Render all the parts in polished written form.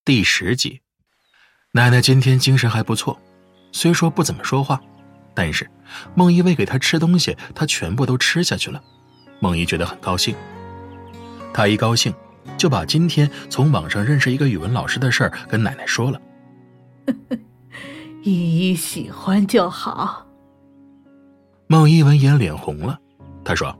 第10集。奶奶今天精神还不错，虽说不怎么说话，但是孟一喂给她吃东西，她全部都吃下去了。孟一觉得很高兴，她一高兴就把今天从网上认识一个语文老师的事儿跟奶奶说了。 依依喜欢就好。 孟一闻言脸红了，她说：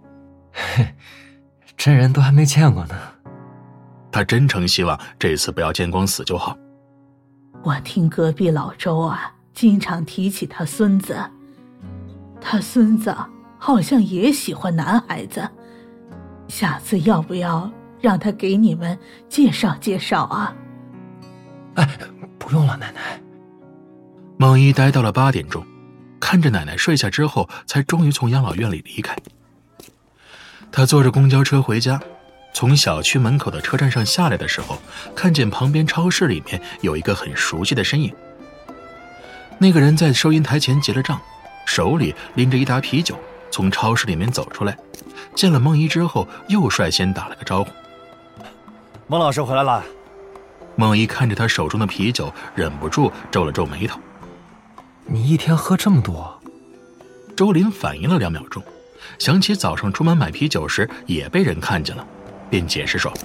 真人都还没见过呢。 她真诚希望这次不要见光死就好。 我听隔壁老周啊，经常提起他孙子，他孙子好像也喜欢男孩子，下次要不要让他给你们介绍介绍啊？ 哎，不用了，奶奶。 孟一待到了8点钟，看着奶奶睡下之后，才终于从养老院里离开。他坐着公交车回家，从小区门口的车站上下来的时候，看见旁边超市里面有一个很熟悉的身影。那个人在收银台前结了账，手里拎着一打啤酒，从超市里面走出来，见了孟一之后，又率先打了个招呼： 孟老师回来了。 孟一看着他手中的啤酒，忍不住皱了皱眉头。 你一天喝这么多？ 周林反应了2秒钟，想起早上出门买啤酒时也被人看见了，便解释说：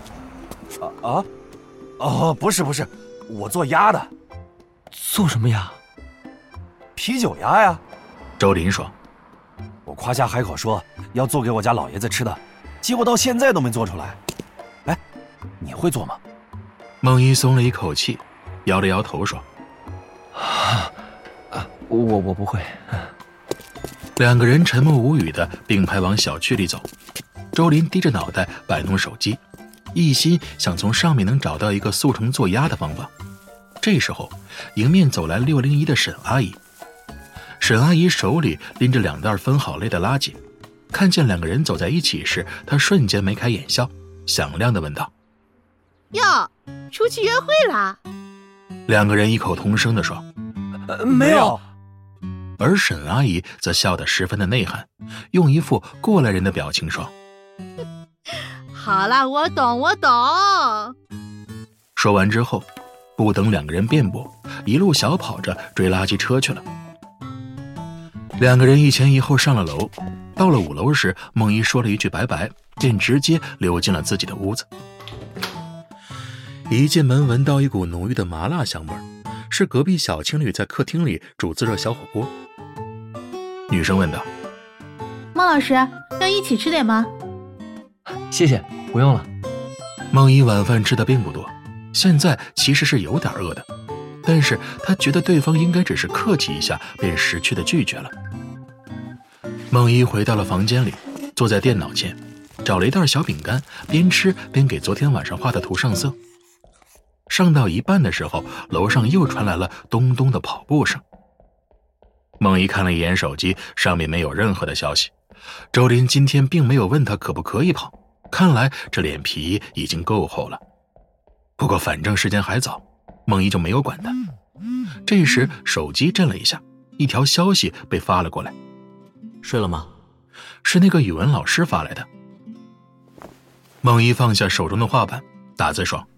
不是，我做鸭的。 做什么鸭？ 啤酒鸭呀。 周林说： 我夸下海口说要做给我家老爷子吃的，结果到现在都没做出来。哎，你会做吗？ 孟一松了一口气，摇了摇头说： 我不会。 2个人沉默无语的并排往小区里走。周林低着脑袋摆弄手机，一心想从上面能找到一个速成做鸭的方法。这时候迎面走来601的沈阿姨。沈阿姨手里拎着2袋分好类的垃圾，看见2个人走在一起时，她瞬间眉开眼笑，响亮地问道： 哟，出去约会啦 ？2个人异口同声地说： 没有。 而沈阿姨则笑得十分的内涵，用一副过来人的表情说： 好啦，我懂。 说完之后，不等2个人辩驳，一路小跑着追垃圾车去了。2个人一前一后上了楼，到了5楼时，孟一说了一句拜拜，便直接溜进了自己的屋子。一进门闻到一股浓郁的麻辣香味，是隔壁小情侣在客厅里煮自热小火锅。女生问道： 孟老师，要一起吃点吗？ 谢谢，不用了。 孟一晚饭吃的并不多，现在其实是有点饿的，但是他觉得对方应该只是客气一下，便识趣的拒绝了。孟一回到了房间里，坐在电脑前，找了一袋小饼干，边吃边给昨天晚上画的图上色。上到一半的时候，楼上又传来了咚咚的跑步声。孟一看了一眼手机，上面没有任何的消息。周林今天并没有问他可不可以跑，看来这脸皮已经够厚了。不过反正时间还早，孟一就没有管他。这时手机震了一下，一条消息被发了过来。 睡了吗？ 是那个语文老师发来的。孟一放下手中的画板，打字说：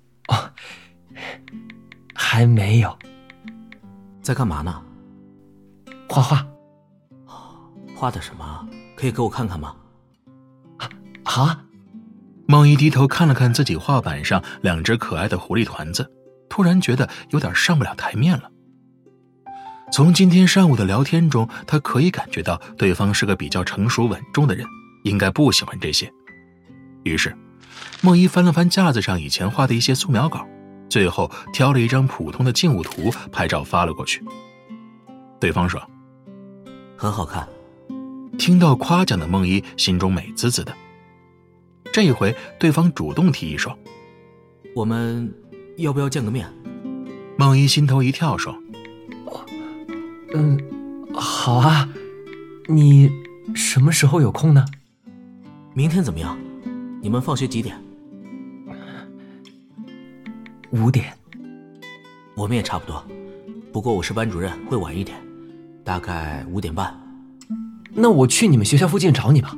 还没有。 在干嘛呢？ 画画。 画的什么？可以给我看看吗？ 好啊。 孟一低头看了看自己画板上2只可爱的狐狸团子，突然觉得有点上不了台面了。从今天上午的聊天中，他可以感觉到对方是个比较成熟稳重的人，应该不喜欢这些。于是孟一翻了翻架子上以前画的一些素描稿，最后挑了一张普通的静物图拍照发了过去。对方说： 很好看。 听到夸奖的孟一心中美滋滋的。这一回对方主动提议说： 我们要不要见个面？ 孟一心头一跳说： 好啊。你什么时候有空呢？ 明天怎么样？你们放学几点 ？5点。 我们也差不多，不过我是班主任，会晚一点，大概5点半。 那我去你们学校附近找你吧。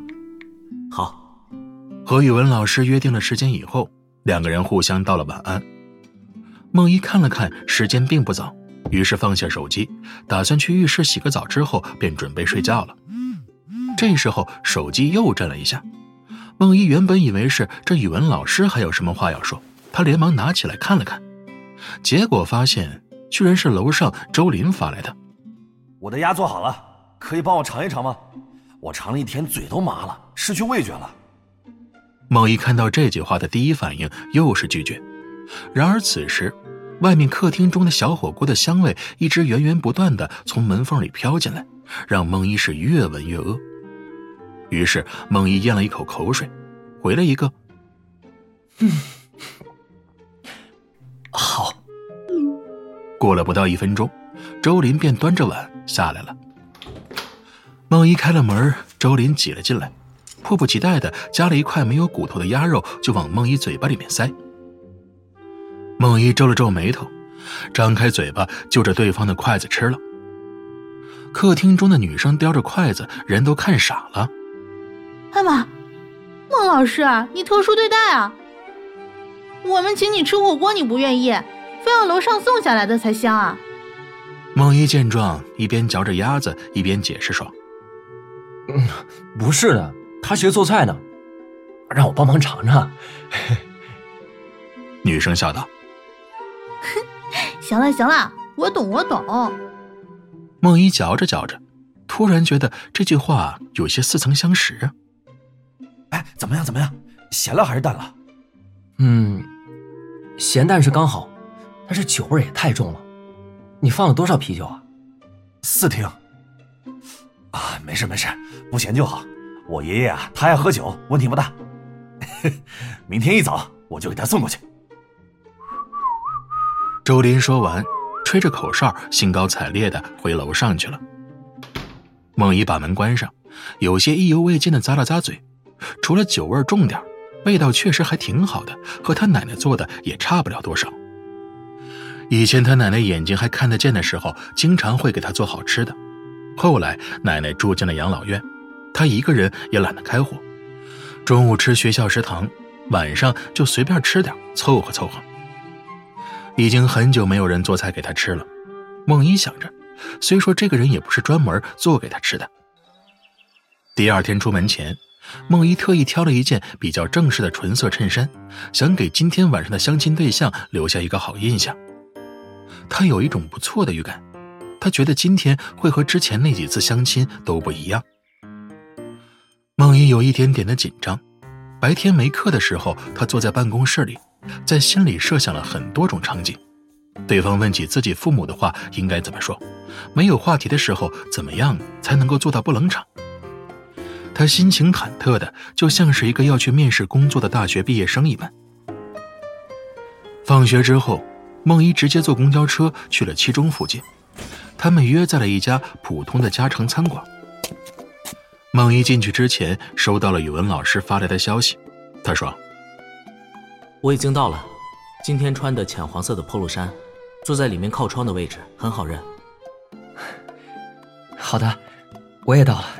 好。 和语文老师约定了时间以后，2个人互相道了晚安。 孟一看了看时间并不早，于是放下手机，打算去浴室洗个澡，之后便准备睡觉了。这时候手机又震了一下，孟一原本以为是这语文老师还有什么话要说，他连忙拿起来看了看，结果发现居然是楼上周林发来的。 我的鸭做好了，可以帮我尝一尝吗？我尝了一天，嘴都麻了，失去味觉了。 孟一看到这句话的第一反应又是拒绝，然而此时外面客厅中的小火锅的香味一直源源不断地从门缝里飘进来，让孟一是越闻越饿。于是孟一咽了一口口水，回了一个好。 过了不到1分钟，周林便端着碗下来了。孟一开了门，周林挤了进来，迫不及待地夹了一块没有骨头的鸭肉就往孟一嘴巴里面塞。孟一皱了皱眉头，张开嘴巴就着对方的筷子吃了。客厅中的女生叼着筷子，人都看傻了。 哎妈，孟老师，你特殊对待啊！我们请你吃火锅你不愿意，非要楼上送下来的才香啊！ 孟一见状，一边嚼着鸭子一边解释说： 不是的，他学做菜呢，让我帮忙尝尝。 女生笑道。 行了行了，我懂。 孟一嚼着嚼着，突然觉得这句话有些似曾相识啊。 哎，怎么样？咸了还是淡了？ 咸淡是刚好，但是酒味也太重了。你放了多少啤酒啊 ？4听。啊，没事，不咸就好。我爷爷他爱喝酒，问题不大。明天一早我就给他送过去。 周林说完，吹着口哨，兴高采烈地回楼上去了。孟一把门关上，有些意犹未尽地咂了咂嘴，除了酒味重点，味道确实还挺好的，和他奶奶做的也差不了多少。以前他奶奶眼睛还看得见的时候，经常会给他做好吃的。后来奶奶住进了养老院，他一个人也懒得开火，中午吃学校食堂，晚上就随便吃点，凑合。已经很久没有人做菜给他吃了。孟一想着，虽说这个人也不是专门做给他吃的。第二天出门前，孟一特意挑了一件比较正式的纯色衬衫，想给今天晚上的相亲对象留下一个好印象。他有一种不错的预感，他觉得今天会和之前那几次相亲都不一样。孟一有一点点的紧张，白天没课的时候，他坐在办公室里，在心里设想了很多种场景。对方问起自己父母的话应该怎么说，没有话题的时候怎么样才能够做到不冷场。他心情忐忑的，就像是一个要去面试工作的大学毕业生一般。放学之后，孟一直接坐公交车去了七中附近，他们约在了一家普通的家常餐馆。孟一进去之前收到了语文老师发来的消息，他说： 我已经到了，今天穿的浅黄色的 polo 衫，坐在里面靠窗的位置，很好认。 好的，我也到了。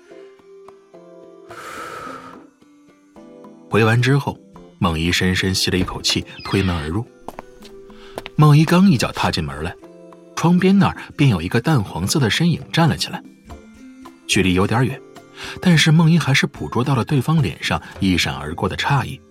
回完之后，孟一深深吸了一口气，推门而入。孟一刚一脚踏进门来，窗边那儿便有一个淡黄色的身影站了起来，距离有点远，但是孟一还是捕捉到了对方脸上一闪而过的诧异。